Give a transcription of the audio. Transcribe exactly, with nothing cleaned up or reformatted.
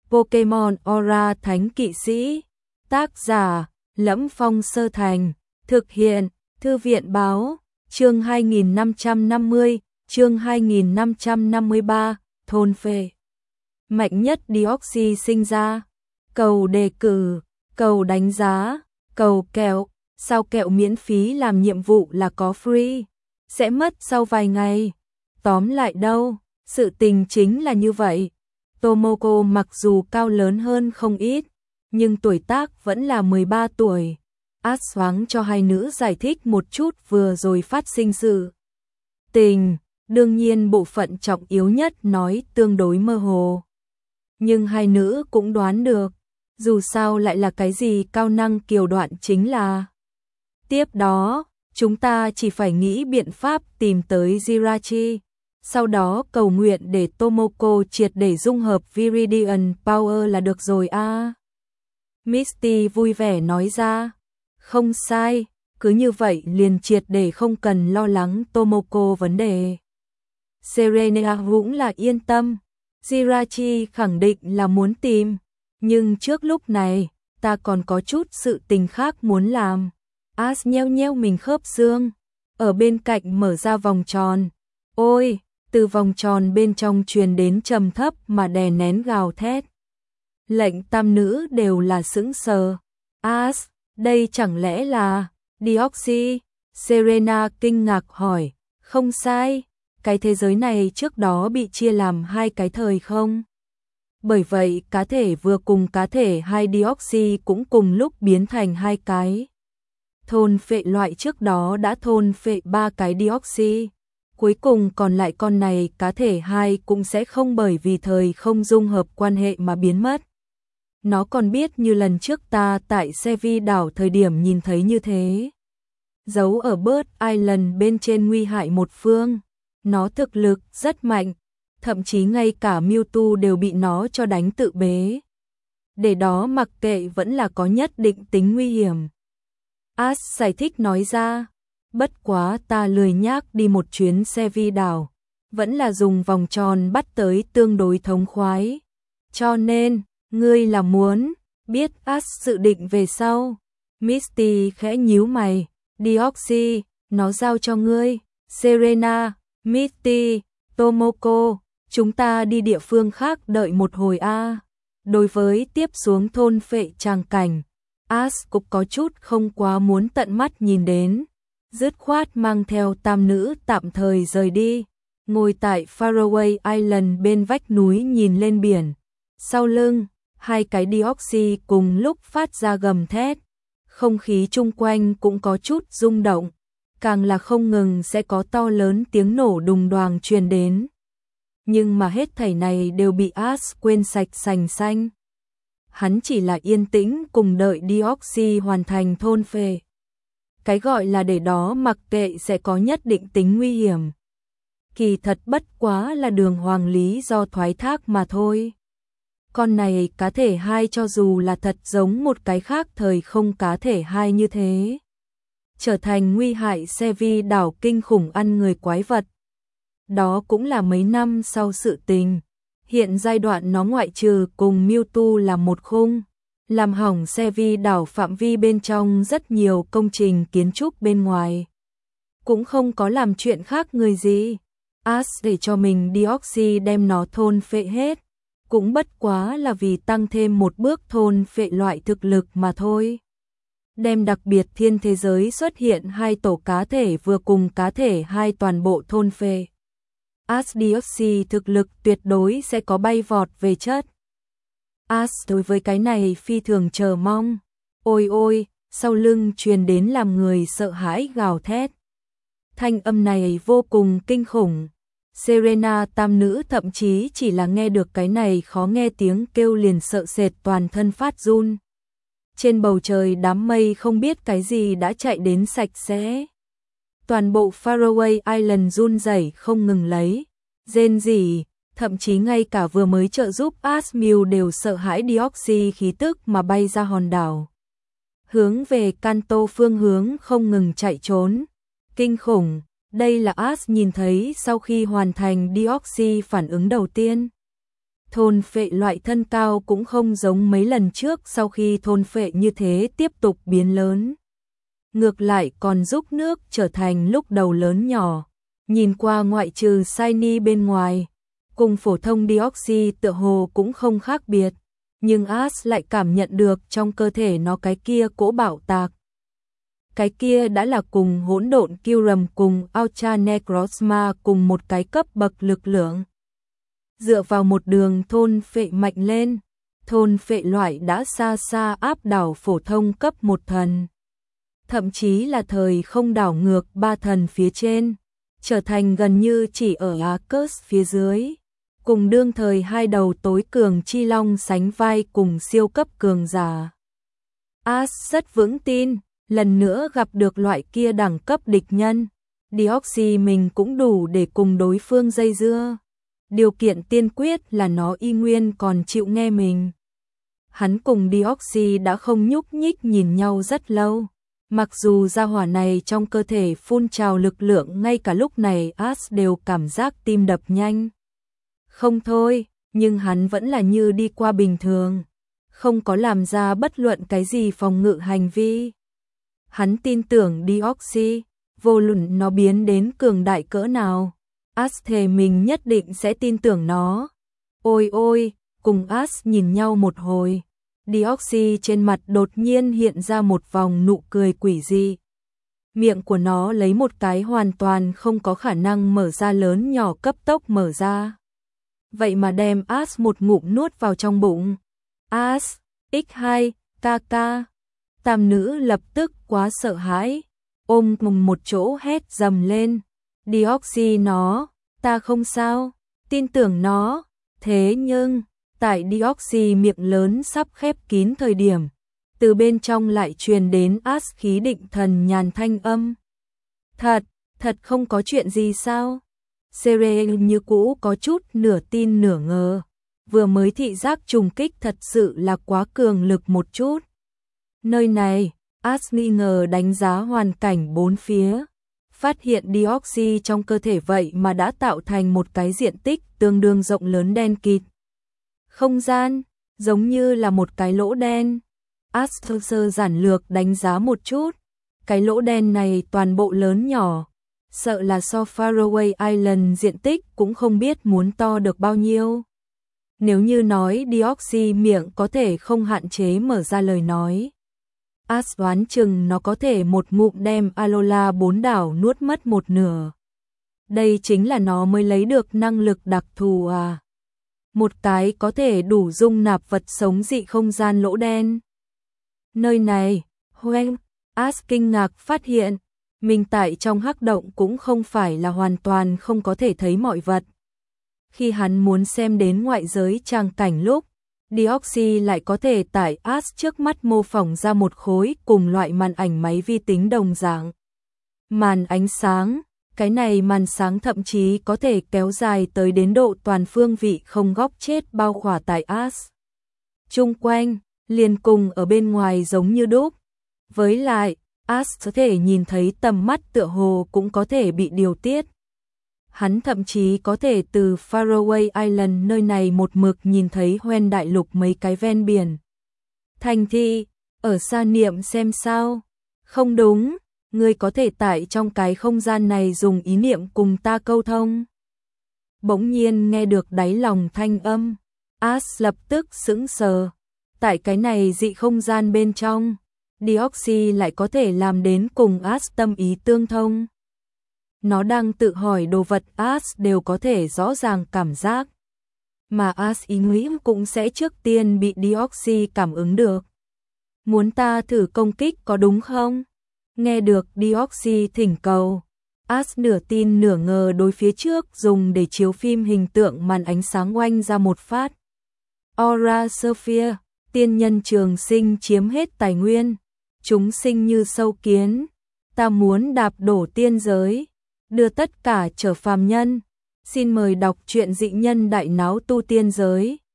Pokemon Aura Thánh Kỵ Sĩ. Tác giả Lẫm Phong Sơ Thành. Thực hiện Thư viện Báo. Chương hai nghìn năm trăm năm mươi, chương hai nghìn năm trăm năm mươi ba, thôn phệ. Mạnh nhất Deoxy sinh ra. Cầu đề cử, cầu đánh giá, cầu kẹo. Sao kẹo miễn phí làm nhiệm vụ là có free, sẽ mất sau vài ngày. Tóm lại đâu, sự tình chính là như vậy. Tomoko mặc dù cao lớn hơn không ít, nhưng tuổi tác vẫn là mười ba tuổi. Át xoáng cho hai nữ giải thích một chút vừa rồi phát sinh sự tình. Đương nhiên bộ phận trọng yếu nhất nói tương đối mơ hồ, nhưng hai nữ cũng đoán được, dù sao lại là cái gì cao năng kiều đoạn chính là. Tiếp đó, chúng ta chỉ phải nghĩ biện pháp tìm tới Jirachi, sau đó cầu nguyện để Tomoko triệt để dung hợp Viridian Power là được rồi a. À. Misty vui vẻ nói ra. Không sai, cứ như vậy liền triệt để không cần lo lắng Tomoko vấn đề. Serena cũng là yên tâm. Jirachi khẳng định là muốn tìm, nhưng trước lúc này, ta còn có chút sự tình khác muốn làm. As nheo nheo mình khớp xương, ở bên cạnh mở ra vòng tròn. Ôi, từ vòng tròn bên trong truyền đến trầm thấp mà đè nén gào thét. Lệnh tam nữ đều là sững sờ. As, đây chẳng lẽ là Deoxy? Serena kinh ngạc hỏi. Không sai, cái thế giới này trước đó bị chia làm hai cái thời không? Bởi vậy cá thể vừa cùng cá thể hai Deoxy cũng cùng lúc biến thành hai cái. Thôn phệ loại trước đó đã thôn phệ ba cái Deoxy, cuối cùng còn lại con này cá thể hai cũng sẽ không bởi vì thời không dung hợp quan hệ mà biến mất. Nó còn biết như lần trước ta tại Sevi đảo thời điểm nhìn thấy như thế. Giấu ở Bird Island bên trên nguy hại một phương, nó thực lực rất mạnh, thậm chí ngay cả Mewtwo đều bị nó cho đánh tự bế. Để đó mặc kệ vẫn là có nhất định tính nguy hiểm. As giải thích nói ra, bất quá ta lười nhác đi một chuyến xe vi đảo, vẫn là dùng vòng tròn bắt tới tương đối thống khoái. Cho nên, ngươi là muốn biết As dự định về sau. Misty khẽ nhíu mày, Deoxy, nó giao cho ngươi. Serena, Misty, Tomoko, chúng ta đi địa phương khác đợi một hồi a. À. Đối với tiếp xuống thôn phệ tràng cảnh, As cũng có chút không quá muốn tận mắt nhìn đến, dứt khoát mang theo tam nữ tạm thời rời đi, ngồi tại Faraway Island bên vách núi nhìn lên biển. Sau lưng, hai cái Deoxy cùng lúc phát ra gầm thét, không khí chung quanh cũng có chút rung động, càng là không ngừng sẽ có to lớn tiếng nổ đùng đoàng truyền đến. Nhưng mà hết thảy này đều bị As quên sạch sành xanh. Hắn chỉ là yên tĩnh cùng đợi Deoxy hoàn thành thôn phệ. Cái gọi là để đó mặc kệ sẽ có nhất định tính nguy hiểm. Kỳ thật bất quá là đường hoàng lý do thoái thác mà thôi. Con này cá thể hai cho dù là thật giống một cái khác thời không cá thể hai như thế, trở thành nguy hại Sevi đảo kinh khủng ăn người quái vật. Đó cũng là mấy năm sau sự tình. Hiện giai đoạn nó ngoại trừ cùng Mewtwo là một khung, làm hỏng Sevi đảo phạm vi bên trong rất nhiều công trình kiến trúc bên ngoài. Cũng không có làm chuyện khác người gì. As để cho mình Deoxy đem nó thôn phệ hết, cũng bất quá là vì tăng thêm một bước thôn phệ loại thực lực mà thôi. Đem đặc biệt thiên thế giới xuất hiện hai tổ cá thể vừa cùng cá thể hai toàn bộ thôn phệ. As Deoxy thực lực tuyệt đối sẽ có bay vọt về chất. As đối với cái này phi thường chờ mong. Ôi ôi, sau lưng truyền đến làm người sợ hãi gào thét. Thanh âm này vô cùng kinh khủng. Serena tam nữ thậm chí chỉ là nghe được cái này khó nghe tiếng kêu liền sợ sệt toàn thân phát run. Trên bầu trời đám mây không biết cái gì đã chạy đến sạch sẽ. Toàn bộ Faraway Island run rẩy không ngừng lấy, rên rỉ, thậm chí ngay cả vừa mới trợ giúp Asmew đều sợ hãi Deoxy khí tức mà bay ra hòn đảo. Hướng về Kanto phương hướng không ngừng chạy trốn. Kinh khủng, đây là As nhìn thấy sau khi hoàn thành Deoxy phản ứng đầu tiên. thôn phệ loại thân cao cũng không giống mấy lần trước, sau khi thôn phệ như thế tiếp tục biến lớn. Ngược lại còn giúp nước trở thành lúc đầu lớn nhỏ. Nhìn qua ngoại trừ shiny bên ngoài, cùng phổ thông Deoxys tựa hồ cũng không khác biệt, nhưng Ash lại cảm nhận được trong cơ thể nó cái kia cỗ bạo tạc. Cái kia đã là cùng hỗn độn Kyurem cùng Ultra Necrozma cùng một cái cấp bậc lực lượng. Dựa vào một đường thôn phệ mạnh lên, thôn phệ loại đã xa xa áp đảo phổ thông cấp một thần. Thậm chí là thời không đảo ngược ba thần phía trên, trở thành gần như chỉ ở Arcus phía dưới. Cùng đương thời hai đầu tối cường chi long sánh vai cùng siêu cấp cường giả. Ash rất vững tin, lần nữa gặp được loại kia đẳng cấp địch nhân, Deoxys mình cũng đủ để cùng đối phương dây dưa. Điều kiện tiên quyết là nó y nguyên còn chịu nghe mình. Hắn cùng Deoxys đã không nhúc nhích nhìn nhau rất lâu. Mặc dù gia hỏa này trong cơ thể phun trào lực lượng, ngay cả lúc này Ash đều cảm giác tim đập nhanh. Không thôi, nhưng hắn vẫn là như đi qua bình thường, không có làm ra bất luận cái gì phòng ngự hành vi. Hắn tin tưởng Deoxys, vô luận nó biến đến cường đại cỡ nào, Ash thề mình nhất định sẽ tin tưởng nó. Ôi ôi, cùng Ash nhìn nhau một hồi, Deoxys trên mặt đột nhiên hiện ra một vòng nụ cười quỷ dị. Miệng của nó lấy một cái hoàn toàn không có khả năng mở ra lớn nhỏ cấp tốc mở ra. Vậy mà đem Ash một ngụm nuốt vào trong bụng. Ash, nhân hai, ca ca. Tam nữ lập tức quá sợ hãi, ôm cùng một chỗ hét dầm lên. Deoxys nó, ta không sao, tin tưởng nó. Thế nhưng, tại Deoxys miệng lớn sắp khép kín thời điểm, từ bên trong lại truyền đến Ash khí định thần nhàn thanh âm. Thật, thật không có chuyện gì sao? Cereal như cũ có chút nửa tin nửa ngờ, vừa mới thị giác trùng kích thật sự là quá cường lực một chút. Nơi này, Ash nghi ngờ đánh giá hoàn cảnh bốn phía, phát hiện Deoxys trong cơ thể vậy mà đã tạo thành một cái diện tích tương đương rộng lớn đen kịt. Không gian, giống như là một cái lỗ đen. Ash thô sơ giản lược đánh giá một chút, cái lỗ đen này toàn bộ lớn nhỏ, sợ là so Faraway Island diện tích cũng không biết muốn to được bao nhiêu. Nếu như nói Deoxys miệng có thể không hạn chế mở ra lời nói, Ash đoán chừng nó có thể một ngụm đem Alola bốn đảo nuốt mất một nửa. Đây chính là nó mới lấy được năng lực đặc thù à. Một cái có thể đủ dung nạp vật sống dị không gian lỗ đen. Nơi này, Hoang, Ash kinh ngạc phát hiện, mình tại trong hắc động cũng không phải là hoàn toàn không có thể thấy mọi vật. Khi hắn muốn xem đến ngoại giới tràng cảnh lúc, Deoxys lại có thể tại Ash trước mắt mô phỏng ra một khối cùng loại màn ảnh máy vi tính đồng dạng. Màn ánh sáng, cái này màn sáng thậm chí có thể kéo dài tới đến độ toàn phương vị không góc chết bao khỏa tại Ash. Chung quanh, liền cùng ở bên ngoài giống như đúc. Với lại, Ash có thể nhìn thấy tầm mắt tựa hồ cũng có thể bị điều tiết. Hắn thậm chí có thể từ Faraway Island nơi này một mực nhìn thấy Hoen đại lục mấy cái ven biển. Thành thị, ở xa niệm xem sao. Không đúng, ngươi có thể tại trong cái không gian này dùng ý niệm cùng ta câu thông. Bỗng nhiên nghe được đáy lòng thanh âm, Ash lập tức sững sờ. Tại cái này dị không gian bên trong, Deoxys lại có thể làm đến cùng Ash tâm ý tương thông. Nó đang tự hỏi đồ vật Ash đều có thể rõ ràng cảm giác. Mà Ash ý nghĩ cũng sẽ trước tiên bị Deoxys cảm ứng được. Muốn ta thử công kích có đúng không? Nghe được Deoxys thỉnh cầu, Ash nửa tin nửa ngờ đối phía trước dùng để chiếu phim hình tượng màn ánh sáng oanh ra một phát. Aura Sphere, tiên nhân trường sinh chiếm hết tài nguyên, chúng sinh như sâu kiến, ta muốn đạp đổ tiên giới, đưa tất cả trở phàm nhân. Xin mời đọc truyện dị nhân đại náo tu tiên giới.